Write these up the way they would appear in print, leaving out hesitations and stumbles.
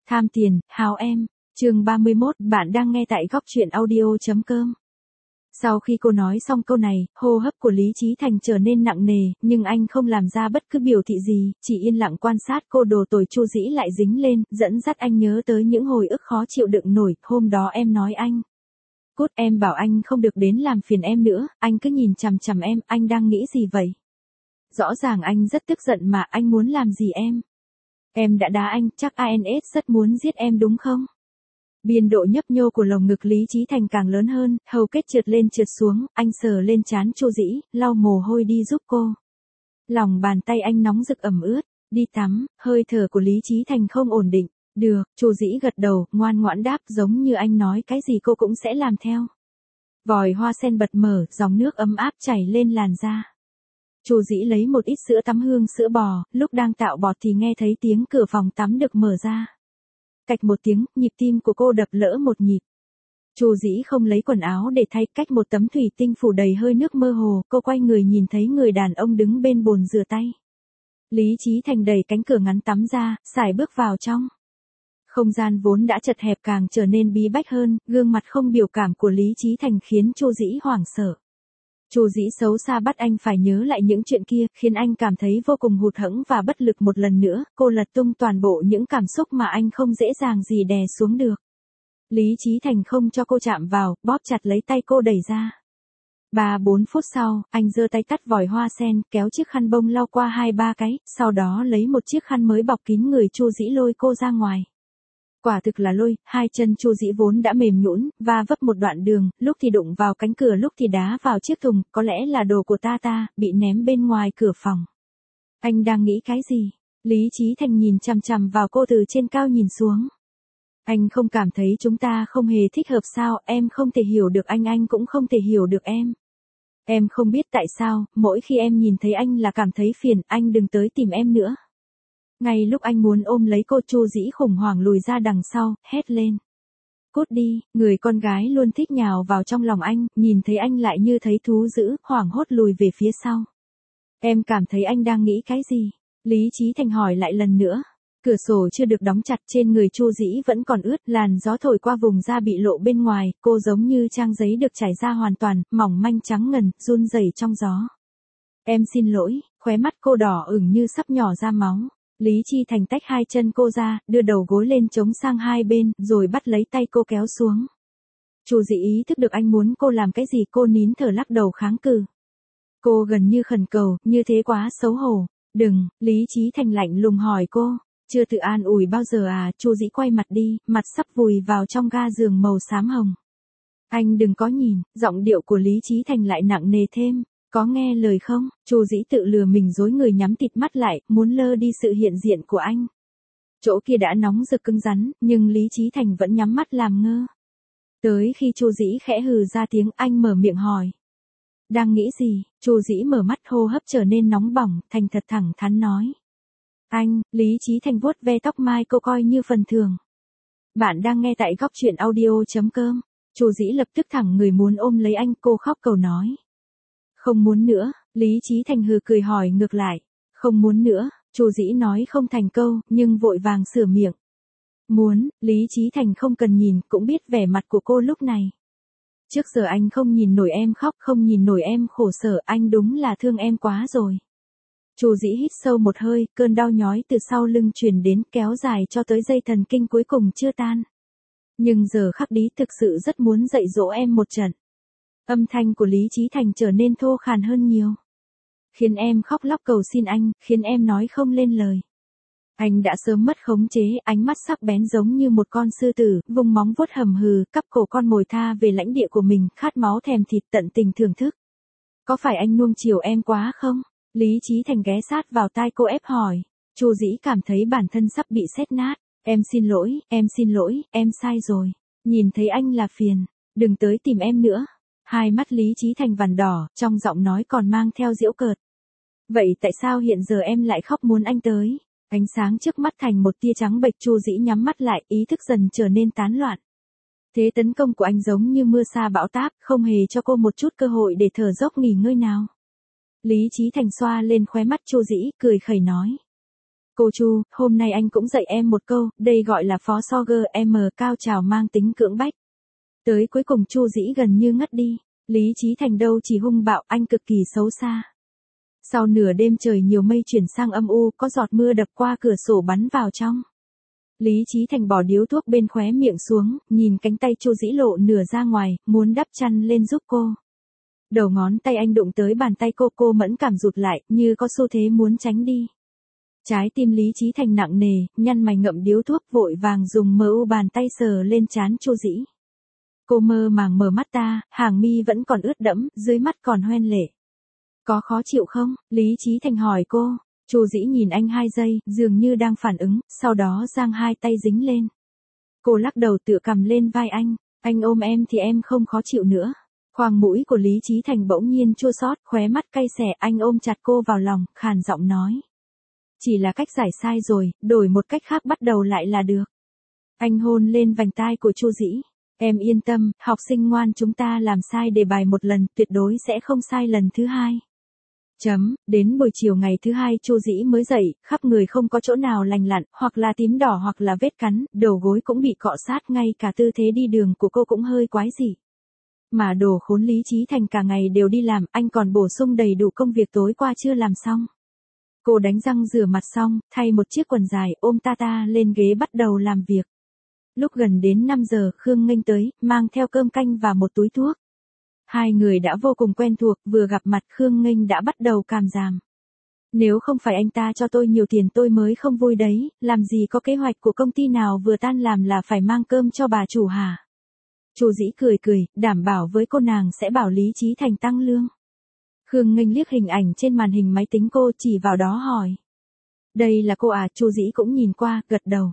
Tham tiền, hào em. Chương 31, bạn đang nghe tại góc truyện audio.com. Sau khi cô nói xong câu này, hô hấp của Lý Chí Thành trở nên nặng nề, nhưng anh không làm ra bất cứ biểu thị gì, chỉ yên lặng quan sát cô. Đồ tồi Chu Dĩ lại dính lên, dẫn dắt anh nhớ tới những hồi ức khó chịu đựng nổi. Hôm đó em nói anh. Cút, em bảo anh không được đến làm phiền em nữa, anh cứ nhìn chằm chằm em, anh đang nghĩ gì vậy? Rõ ràng anh rất tức giận mà, anh muốn làm gì em? Em đã đá anh, chắc INS rất muốn giết em đúng không? Biên độ nhấp nhô của lồng ngực Lý Chí Thành càng lớn hơn, hầu kết trượt lên trượt xuống, anh sờ lên trán Chu Dĩ, lau mồ hôi đi giúp cô. Lòng bàn tay anh nóng rực ẩm ướt, đi tắm, hơi thở của Lý Chí Thành không ổn định. Được, Chu Dĩ gật đầu, ngoan ngoãn đáp, giống như anh nói cái gì cô cũng sẽ làm theo. Vòi hoa sen bật mở, dòng nước ấm áp chảy lên làn da. Chu Dĩ lấy một ít sữa tắm hương sữa bò, lúc đang tạo bọt thì nghe thấy tiếng cửa phòng tắm được mở ra. Cạch một tiếng, nhịp tim của cô đập lỡ một nhịp. Chu Dĩ không lấy quần áo để thay, cách một tấm thủy tinh phủ đầy hơi nước mơ hồ, cô quay người nhìn thấy người đàn ông đứng bên bồn rửa tay. Lý Chí Thành đẩy cánh cửa ngắn tắm ra, sải bước vào trong. Không gian vốn đã chật hẹp càng trở nên bí bách hơn, gương mặt không biểu cảm của Lý Chí Thành khiến Chu Dĩ hoảng sợ. Chu Dĩ xấu xa bắt anh phải nhớ lại những chuyện kia, khiến anh cảm thấy vô cùng hụt hẫng và bất lực. Một lần nữa, cô lật tung toàn bộ những cảm xúc mà anh không dễ dàng gì đè xuống được. Lý Chí Thành không cho cô chạm vào, bóp chặt lấy tay cô đẩy ra. 3-4 phút sau, anh giơ tay tắt vòi hoa sen, kéo chiếc khăn bông lau qua 2-3 cái, sau đó lấy một chiếc khăn mới bọc kín người Chu Dĩ lôi cô ra ngoài. Quả thực là lôi, hai chân Chu Dĩ vốn đã mềm nhũn, và vấp một đoạn đường, lúc thì đụng vào cánh cửa, lúc thì đá vào chiếc thùng, có lẽ là đồ của ta, bị ném bên ngoài cửa phòng. Anh đang nghĩ cái gì? Lý Chí Thành nhìn chằm chằm vào cô từ trên cao nhìn xuống. Anh không cảm thấy chúng ta không hề thích hợp sao? Em không thể hiểu được anh cũng không thể hiểu được em. Em không biết tại sao, mỗi khi em nhìn thấy anh là cảm thấy phiền, anh đừng tới tìm em nữa. Ngay lúc anh muốn ôm lấy cô, Chu Dĩ khủng hoảng lùi ra đằng sau, hét lên. Cút đi, người con gái luôn thích nhào vào trong lòng anh, nhìn thấy anh lại như thấy thú dữ, hoảng hốt lùi về phía sau. Em cảm thấy anh đang nghĩ cái gì? Lý Chí Thành hỏi lại lần nữa. Cửa sổ chưa được đóng chặt, trên người Chu Dĩ vẫn còn ướt, làn gió thổi qua vùng da bị lộ bên ngoài, cô giống như trang giấy được trải ra hoàn toàn, mỏng manh trắng ngần, run rẩy trong gió. Em xin lỗi, khóe mắt cô đỏ ửng như sắp nhỏ ra máu. Lý Chí Thành tách hai chân cô ra, đưa đầu gối lên chống sang hai bên, rồi bắt lấy tay cô kéo xuống. Chu Dĩ ý thức được anh muốn cô làm cái gì, cô nín thở lắc đầu kháng cự. Cô gần như khẩn cầu, như thế quá xấu hổ. Đừng, Lý Chí Thành lạnh lùng hỏi cô. Chưa tự an ủi bao giờ à? Chu Dĩ quay mặt đi, mặt sắp vùi vào trong ga giường màu xám hồng. Anh đừng có nhìn, giọng điệu của Lý Chí Thành lại nặng nề thêm. Có nghe lời không? Chu Dĩ tự lừa mình dối người, nhắm tịt mắt lại, muốn lơ đi sự hiện diện của anh. Chỗ kia đã nóng rực cứng rắn, nhưng Lý Chí Thành vẫn nhắm mắt làm ngơ. Tới khi Chu Dĩ khẽ hừ ra tiếng, anh mở miệng hỏi. Đang nghĩ gì? Chu Dĩ mở mắt, hô hấp trở nên nóng bỏng, thành thật thẳng thắn nói. Anh, Lý Chí Thành vuốt ve tóc mai cô coi như phần thưởng. Bạn đang nghe tại góc truyện audio.com. Chu Dĩ lập tức thẳng người muốn ôm lấy anh, cô khóc cầu nói. Không muốn nữa, Lý Chí Thành hừ cười hỏi ngược lại. Không muốn nữa, Chu Dĩ nói không thành câu, nhưng vội vàng sửa miệng. Muốn, Lý Chí Thành không cần nhìn, cũng biết vẻ mặt của cô lúc này. Trước giờ anh không nhìn nổi em khóc, không nhìn nổi em khổ sở, anh đúng là thương em quá rồi. Chu Dĩ hít sâu một hơi, cơn đau nhói từ sau lưng truyền đến, kéo dài cho tới dây thần kinh cuối cùng chưa tan. Nhưng giờ khắc đi thực sự rất muốn dạy dỗ em một trận. Âm thanh của Lý Chí Thành trở nên thô khàn hơn nhiều. Khiến em khóc lóc cầu xin anh, khiến em nói không lên lời. Anh đã sớm mất khống chế, ánh mắt sắc bén giống như một con sư tử, vùng móng vuốt hầm hừ, cắp cổ con mồi tha về lãnh địa của mình, khát máu thèm thịt, tận tình thưởng thức. Có phải anh nuông chiều em quá không? Lý Chí Thành ghé sát vào tai cô ép hỏi. Chu Dĩ cảm thấy bản thân sắp bị sét nát. Em xin lỗi, em sai rồi. Nhìn thấy anh là phiền, đừng tới tìm em nữa. Hai mắt Lý Chí Thành vằn đỏ, trong giọng nói còn mang theo giễu cợt. Vậy tại sao hiện giờ em lại khóc muốn anh tới? Ánh sáng trước mắt thành một tia trắng bệch, Chu Dĩ nhắm mắt lại, ý thức dần trở nên tán loạn. Thế tấn công của anh giống như mưa sa bão táp, không hề cho cô một chút cơ hội để thở dốc nghỉ ngơi nào. Lý Chí Thành xoa lên khóe mắt Chu Dĩ, cười khẩy nói. Cô Chu, hôm nay anh cũng dạy em một câu, đây gọi là phó Sorger M cao trào mang tính cưỡng bách. Tới cuối cùng Chu Dĩ gần như ngất đi. Lý Chí Thành đâu chỉ hung bạo, anh cực kỳ xấu xa. Sau nửa đêm trời nhiều mây chuyển sang âm u, có giọt mưa đập qua cửa sổ bắn vào trong. Lý Chí Thành bỏ điếu thuốc bên khóe miệng xuống, nhìn cánh tay Chu Dĩ lộ nửa ra ngoài, muốn đắp chăn lên giúp cô. Đầu ngón tay anh đụng tới bàn tay cô mẫn cảm rụt lại, như có xu thế muốn tránh đi. Trái tim Lý Chí Thành nặng nề, nhăn mày ngậm điếu thuốc vội vàng dùng bàn tay sờ lên trán Chu Dĩ. Cô mơ màng mở mắt ta, hàng mi vẫn còn ướt đẫm, dưới mắt còn hoen lệ. Có khó chịu không? Lý Chí Thành hỏi cô. Chu Dĩ nhìn anh 2 giây, dường như đang phản ứng, sau đó giang hai tay dính lên. Cô lắc đầu tựa cằm lên vai anh ôm em thì em không khó chịu nữa. Khoang mũi của Lý Chí Thành bỗng nhiên chua xót, khóe mắt cay xè, anh ôm chặt cô vào lòng, khàn giọng nói. Chỉ là cách giải sai rồi, đổi một cách khác bắt đầu lại là được. Anh hôn lên vành tai của Chu Dĩ. Em yên tâm, học sinh ngoan chúng ta làm sai đề bài một lần, tuyệt đối sẽ không sai lần thứ hai. Đến buổi chiều ngày thứ hai Chu Dĩ mới dậy, khắp người không có chỗ nào lành lặn, hoặc là tím đỏ hoặc là vết cắn, đầu gối cũng bị cọ sát, ngay cả tư thế đi đường của cô cũng hơi quái dị. Mà đồ khốn Lý Chí Thành cả ngày đều đi làm, anh còn bổ sung đầy đủ công việc tối qua chưa làm xong. Cô đánh răng rửa mặt xong, thay một chiếc quần dài, ôm Tata lên ghế bắt đầu làm việc. Lúc gần đến 5 giờ Khương Nghênh tới, mang theo cơm canh và một túi thuốc. Hai người đã vô cùng quen thuộc, vừa gặp mặt Khương Nghênh đã bắt đầu càm ràm. Nếu không phải anh ta cho tôi nhiều tiền tôi mới không vui đấy, làm gì có kế hoạch của công ty nào vừa tan làm là phải mang cơm cho bà chủ hả? Chu Dĩ cười, đảm bảo với cô nàng sẽ bảo Lý Chí Thành tăng lương. Khương Nghênh liếc hình ảnh trên màn hình máy tính cô chỉ vào đó hỏi. Đây là cô à? Chu Dĩ cũng nhìn qua, gật đầu.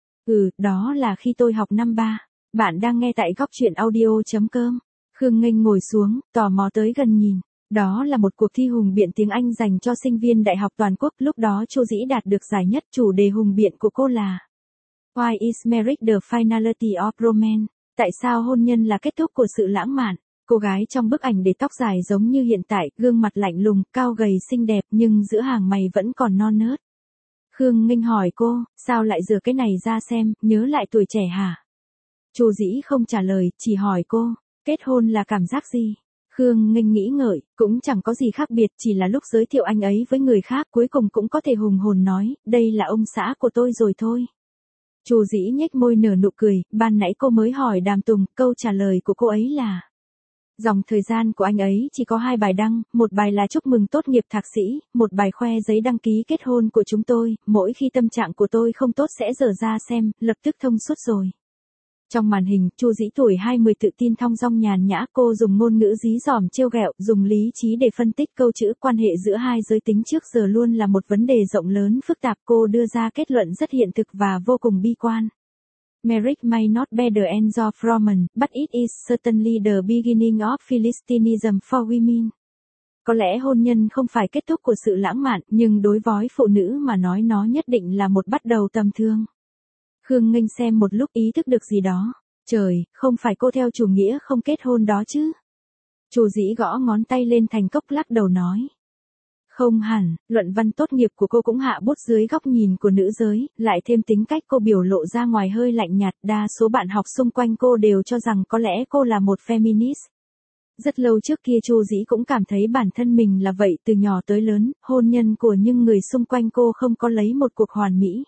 Đó là khi tôi học năm 3. Bạn đang nghe tại góc truyện audio.com. Khương Nghênh ngồi xuống, tò mò tới gần nhìn. Đó là một cuộc thi hùng biện tiếng Anh dành cho sinh viên đại học toàn quốc, lúc đó Chu Dĩ đạt được giải nhất, chủ đề hùng biện của cô là Why is marriage the finality of romance? Tại sao hôn nhân là kết thúc của sự lãng mạn? Cô gái trong bức ảnh để tóc dài giống như hiện tại, gương mặt lạnh lùng, cao gầy xinh đẹp nhưng giữa hàng mày vẫn còn non nớt. Khương Nghênh hỏi cô, sao lại rửa cái này ra xem, nhớ lại tuổi trẻ hả? Chu Dĩ không trả lời, chỉ hỏi cô, kết hôn là cảm giác gì? Khương Nghênh nghĩ ngợi, cũng chẳng có gì khác biệt, chỉ là lúc giới thiệu anh ấy với người khác cuối cùng cũng có thể hùng hồn nói, đây là ông xã của tôi rồi thôi. Chu Dĩ nhếch môi nở nụ cười, ban nãy cô mới hỏi Đàm Tùng, câu trả lời của cô ấy là dòng thời gian của anh ấy chỉ có 2 bài đăng, một bài là chúc mừng tốt nghiệp thạc sĩ, một bài khoe giấy đăng ký kết hôn của chúng tôi, mỗi khi tâm trạng của tôi không tốt sẽ dở ra xem, lập tức thông suốt rồi. Trong màn hình, Chu Dĩ tuổi 20 tự tin thong dong nhàn nhã, cô dùng ngôn ngữ dí dỏm trêu ghẹo, dùng lý trí để phân tích câu chữ, quan hệ giữa hai giới tính trước giờ luôn là một vấn đề rộng lớn phức tạp, cô đưa ra kết luận rất hiện thực và vô cùng bi quan. Marriage may not be the end of romance, but it is certainly the beginning of Philistinism for women. Có lẽ hôn nhân không phải kết thúc của sự lãng mạn, nhưng đối với phụ nữ mà nói nó nhất định là một bắt đầu tầm thường. Khương Nghênh xem một lúc ý thức được gì đó. Trời, không phải cô theo chủ nghĩa không kết hôn đó chứ? Chu Dĩ gõ ngón tay lên thành cốc lắc đầu nói. Không hẳn, luận văn tốt nghiệp của cô cũng hạ bút dưới góc nhìn của nữ giới, lại thêm tính cách cô biểu lộ ra ngoài hơi lạnh nhạt, đa số bạn học xung quanh cô đều cho rằng có lẽ cô là một feminist. Rất lâu trước kia Chu Dĩ cũng cảm thấy bản thân mình là vậy, từ nhỏ tới lớn, hôn nhân của những người xung quanh cô không có lấy một cuộc hoàn mỹ.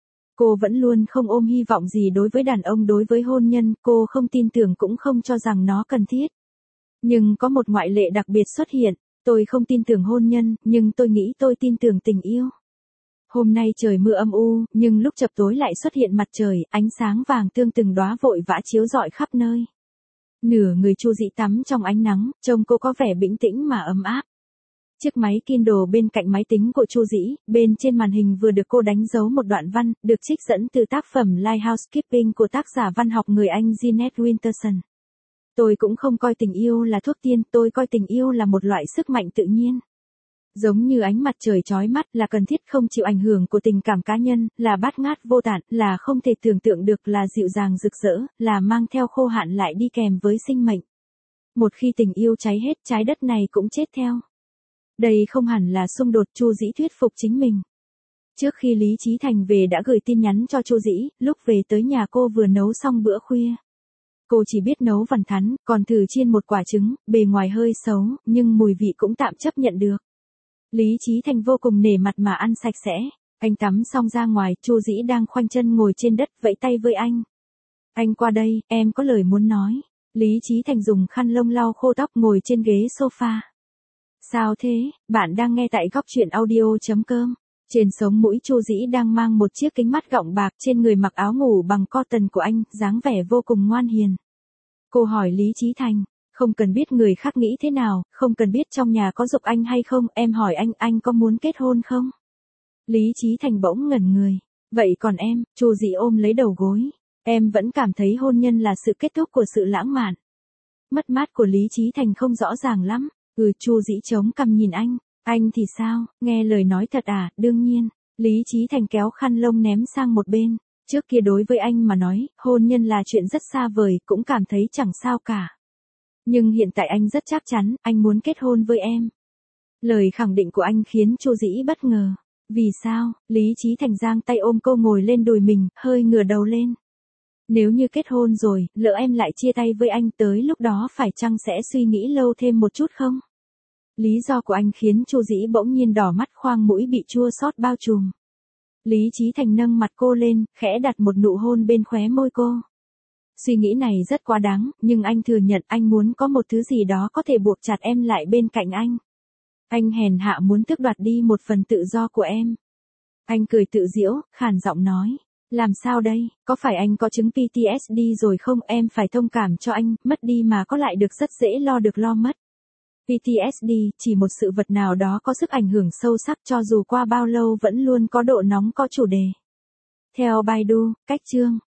Cô vẫn luôn không ôm hy vọng gì đối với đàn ông, đối với hôn nhân, cô không tin tưởng cũng không cho rằng nó cần thiết. Nhưng có một ngoại lệ đặc biệt xuất hiện, tôi không tin tưởng hôn nhân, nhưng tôi nghĩ tôi tin tưởng tình yêu. Hôm nay trời mưa âm u, nhưng lúc chập tối lại xuất hiện mặt trời, ánh sáng vàng tương từng đóa vội vã chiếu rọi khắp nơi. Nửa người Chu Dĩ tắm trong ánh nắng, trông cô có vẻ bình tĩnh mà ấm áp. Chiếc máy Kindle bên cạnh máy tính của Chu Dĩ, bên trên màn hình vừa được cô đánh dấu một đoạn văn, được trích dẫn từ tác phẩm Light Housekeeping của tác giả văn học người Anh Jeanette Winterson. Tôi cũng không coi tình yêu là thuốc tiên, tôi coi tình yêu là một loại sức mạnh tự nhiên. Giống như ánh mặt trời chói mắt, là cần thiết không chịu ảnh hưởng của tình cảm cá nhân, là bát ngát vô tận, là không thể tưởng tượng được, là dịu dàng rực rỡ, là mang theo khô hạn lại đi kèm với sinh mệnh. Một khi tình yêu cháy hết, trái đất này cũng chết theo. Đây không hẳn là xung đột, Chu Dĩ thuyết phục chính mình. Trước khi Lý Chí Thành về đã gửi tin nhắn cho Chu Dĩ, lúc về tới nhà cô vừa nấu xong bữa khuya. Cô chỉ biết nấu vằn thắn, còn thử chiên một quả trứng, bề ngoài hơi xấu, nhưng mùi vị cũng tạm chấp nhận được. Lý Chí Thành vô cùng nể mặt mà ăn sạch sẽ. Anh tắm xong ra ngoài, Chu Dĩ đang khoanh chân ngồi trên đất vẫy tay với anh. Anh qua đây, em có lời muốn nói. Lý Chí Thành dùng khăn lông lau khô tóc ngồi trên ghế sofa. Sao thế, bạn đang nghe tại góc truyện audio.com. Trên sống mũi Chu Dĩ đang mang một chiếc kính mắt gọng bạc, trên người mặc áo ngủ bằng cotton của anh, dáng vẻ vô cùng ngoan hiền. Cô hỏi Lý Chí Thành, không cần biết người khác nghĩ thế nào, không cần biết trong nhà có giục anh hay không, em hỏi anh có muốn kết hôn không? Lý Chí Thành bỗng ngẩn người. Vậy còn em? Chu Dĩ ôm lấy đầu gối. Em vẫn cảm thấy hôn nhân là sự kết thúc của sự lãng mạn. Mất mát của Lý Chí Thành không rõ ràng lắm. Chu Dĩ chống cằm nhìn anh. Anh thì sao, nghe lời nói thật à? Đương nhiên. Lý Chí Thành kéo khăn lông ném sang một bên. Trước kia đối với anh mà nói, hôn nhân là chuyện rất xa vời, cũng cảm thấy chẳng sao cả. Nhưng hiện tại anh rất chắc chắn, anh muốn kết hôn với em. Lời khẳng định của anh khiến Chu Dĩ bất ngờ. Vì sao? Lý Chí Thành giang tay ôm cô ngồi lên đùi mình, hơi ngửa đầu lên. Nếu như kết hôn rồi, lỡ em lại chia tay với anh, tới lúc đó phải chăng sẽ suy nghĩ lâu thêm một chút không? Lý do của anh khiến Chu Dĩ bỗng nhiên đỏ mắt, khoang mũi bị chua xót bao trùm. Lý Chí Thành nâng mặt cô lên, khẽ đặt một nụ hôn bên khóe môi cô. Suy nghĩ này rất quá đáng, nhưng anh thừa nhận anh muốn có một thứ gì đó có thể buộc chặt em lại bên cạnh anh. Anh hèn hạ muốn tước đoạt đi một phần tự do của em. Anh cười tự giễu, khàn giọng nói. Làm sao đây, có phải anh có chứng PTSD rồi không? Em phải thông cảm cho anh, mất đi mà có lại được rất dễ lo được lo mất. PTSD chỉ một sự vật nào đó có sức ảnh hưởng sâu sắc, cho dù qua bao lâu vẫn luôn có độ nóng, có chủ đề. Theo Baidu, cách chương